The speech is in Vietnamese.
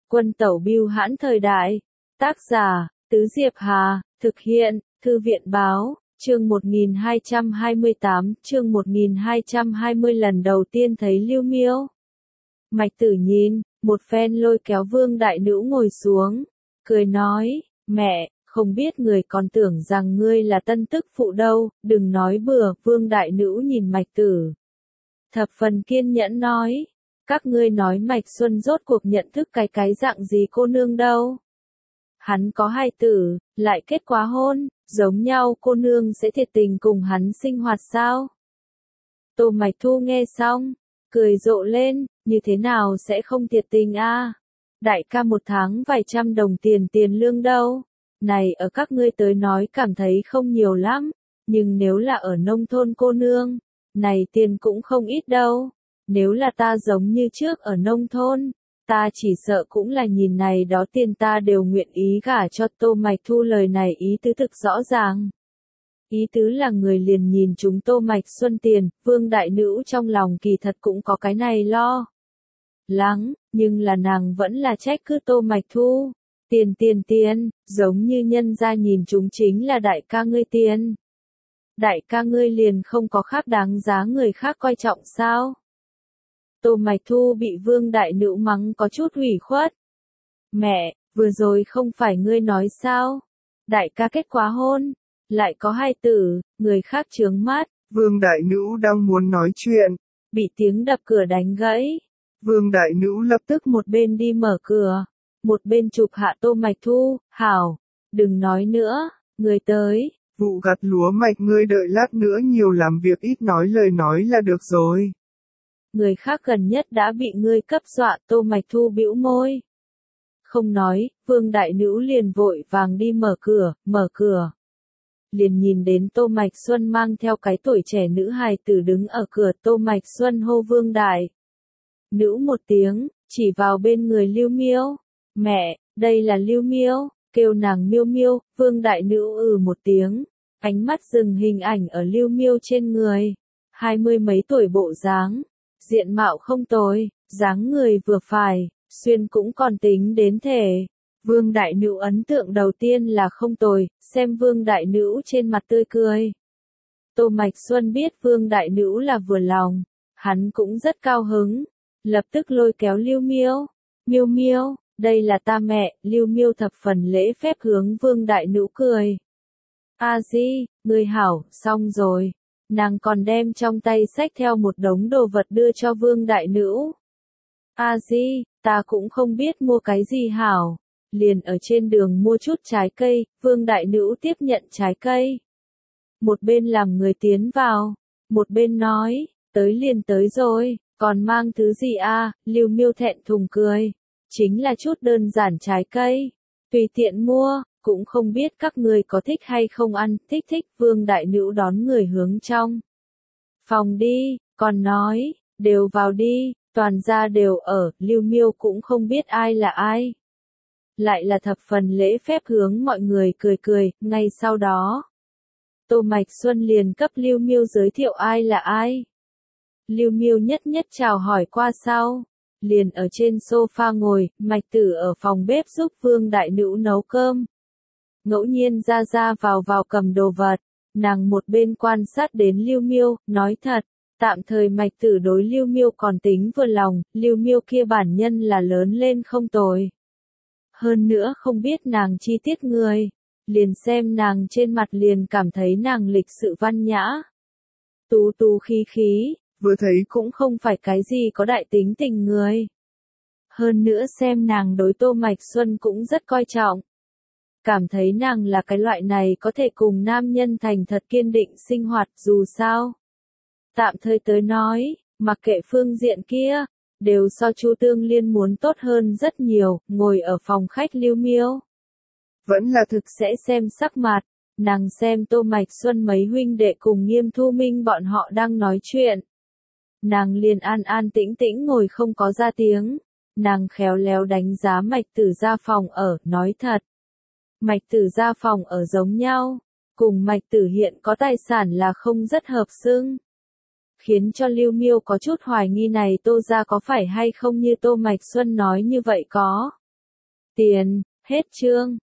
Quân tẩu bưu hãn thời đại. Tác giả, Tứ Diệp Hà, thực hiện, Thư viện báo, chương 1228, chương 1220 lần đầu tiên thấy Lưu Miêu. Mạch Tử nhìn, một phen lôi kéo Vương Đại Nữ ngồi xuống, cười nói, mẹ, không biết người còn tưởng rằng ngươi là tân tức phụ đâu, đừng nói bừa. Vương Đại Nữ nhìn Mạch Tử, thập phần kiên nhẫn nói, các ngươi nói Mạch Xuân rốt cuộc nhận thức cái dạng gì cô nương đâu. Hắn có hai tử, lại kết quá hôn, giống nhau cô nương sẽ thiệt tình cùng hắn sinh hoạt sao? Tô Mạch Thu nghe xong, cười rộ lên, như thế nào sẽ không thiệt tình a? Đại ca một tháng vài trăm đồng tiền lương đâu. Này ở các ngươi tới nói cảm thấy không nhiều lắm, nhưng nếu là ở nông thôn cô nương, này tiền cũng không ít đâu. Nếu là ta giống như trước ở nông thôn, ta chỉ sợ cũng là nhìn này đó tiền ta đều nguyện ý gả cho. Tô Mạch Thu lời này ý tứ thực rõ ràng. Ý tứ là người liền nhìn chúng Tô Mạch Xuân tiền. Vương Đại Nữ trong lòng kỳ thật cũng có cái này lo lắng, nhưng là nàng vẫn là trách cứ Tô Mạch Thu. Tiền, giống như nhân gia nhìn chúng chính là đại ca ngươi tiền. Đại ca ngươi liền không có khác đáng giá người khác coi trọng sao? Tô Mạch Thu bị Vương Đại Nữ mắng có chút ủy khuất. Mẹ, vừa rồi không phải ngươi nói sao? Đại ca kết quá hôn, lại có hai tử, người khác chướng mắt. Vương Đại Nữ đang muốn nói chuyện, bị tiếng đập cửa đánh gãy. Vương Đại Nữ lập tức một bên đi mở cửa, một bên chụp hạ Tô Mạch Thu, hảo, đừng nói nữa, người tới. Vụ gặt lúa mạch ngươi đợi lát nữa nhiều làm việc ít nói lời nói là được rồi. Người khác gần nhất đã bị ngươi cấp dọa. Tô Mạch Thu bĩu môi. Không nói, Vương Đại Nữ liền vội vàng đi mở cửa. Liền nhìn đến Tô Mạch Xuân mang theo cái tuổi trẻ nữ hài tử đứng ở cửa. Tô Mạch Xuân hô Vương Đại Nữ một tiếng, chỉ vào bên người Lưu Miêu. Mẹ, đây là Lưu Miêu, kêu nàng Miêu Miêu. Vương Đại Nữ một tiếng, ánh mắt dừng hình ảnh ở Lưu Miêu trên người. 20 mấy tuổi bộ dáng, diện mạo không tồi, dáng người vừa phải, xuyên cũng còn tính đến thể. Vương Đại Nữ ấn tượng đầu tiên là không tồi, xem Vương Đại Nữ trên mặt tươi cười. Tô Mạch Xuân biết Vương Đại Nữ là vừa lòng, hắn cũng rất cao hứng, lập tức lôi kéo Lưu Miêu. Miêu Miêu, đây là ta mẹ. Lưu Miêu thập phần lễ phép hướng Vương Đại Nữ cười. A Di, người hảo, xong rồi. Nàng còn đem trong tay xách theo một đống đồ vật đưa cho Vương Đại Nữ. A Di, ta cũng không biết mua cái gì hảo. Liền ở trên đường mua chút trái cây. Vương Đại Nữ tiếp nhận trái cây. Một bên làm người tiến vào, một bên nói, tới liền tới rồi, còn mang thứ gì a? Lưu Miêu thẹn thùng cười. Chính là chút đơn giản trái cây, tùy tiện mua, cũng không biết các người có thích hay không ăn. Thích. Vương Đại Nữ đón người hướng trong phòng đi, còn nói, đều vào đi, toàn gia đều ở. Lưu Miêu cũng không biết ai là ai, lại là thập phần lễ phép hướng mọi người cười. Ngay sau đó, Tô Mạch Xuân liền cấp Lưu Miêu giới thiệu ai là ai. Lưu Miêu nhất chào hỏi qua sau, liền ở trên sofa ngồi. Mạch Tử ở phòng bếp giúp Vương Đại Nữ nấu cơm. Ngẫu nhiên ra vào cầm đồ vật, nàng một bên quan sát đến Lưu Miêu, nói thật, tạm thời Mạch Tử đối Lưu Miêu còn tính vừa lòng. Lưu Miêu kia bản nhân là lớn lên không tồi. Hơn nữa không biết nàng chi tiết người, liền xem nàng trên mặt liền cảm thấy nàng lịch sự văn nhã, tú khí, vừa thấy cũng không phải cái gì có đại tính tình người. Hơn nữa xem nàng đối Tô Mạch Xuân cũng rất coi trọng. Cảm thấy nàng là cái loại này có thể cùng nam nhân thành thật kiên định sinh hoạt. Dù sao, tạm thời tới nói, mặc kệ phương diện kia, đều so Chu Tương Liên muốn tốt hơn rất nhiều. Ngồi ở phòng khách Lưu Miêu vẫn là thực sẽ xem sắc mặt. Nàng xem Tô Mạch Xuân mấy huynh đệ cùng Nghiêm Thu Minh bọn họ đang nói chuyện, nàng liền an tĩnh ngồi không có ra tiếng. Nàng khéo léo đánh giá Mạch Tử gia phòng ở. Nói thật, Mạch Tử gia phòng ở giống nhau, cùng Mạch Tử hiện có tài sản là không rất hợp xưng, khiến cho Lưu Miêu có chút hoài nghi này Tô gia có phải hay không như Tô Mạch Xuân nói như vậy có Tiền, hết chương.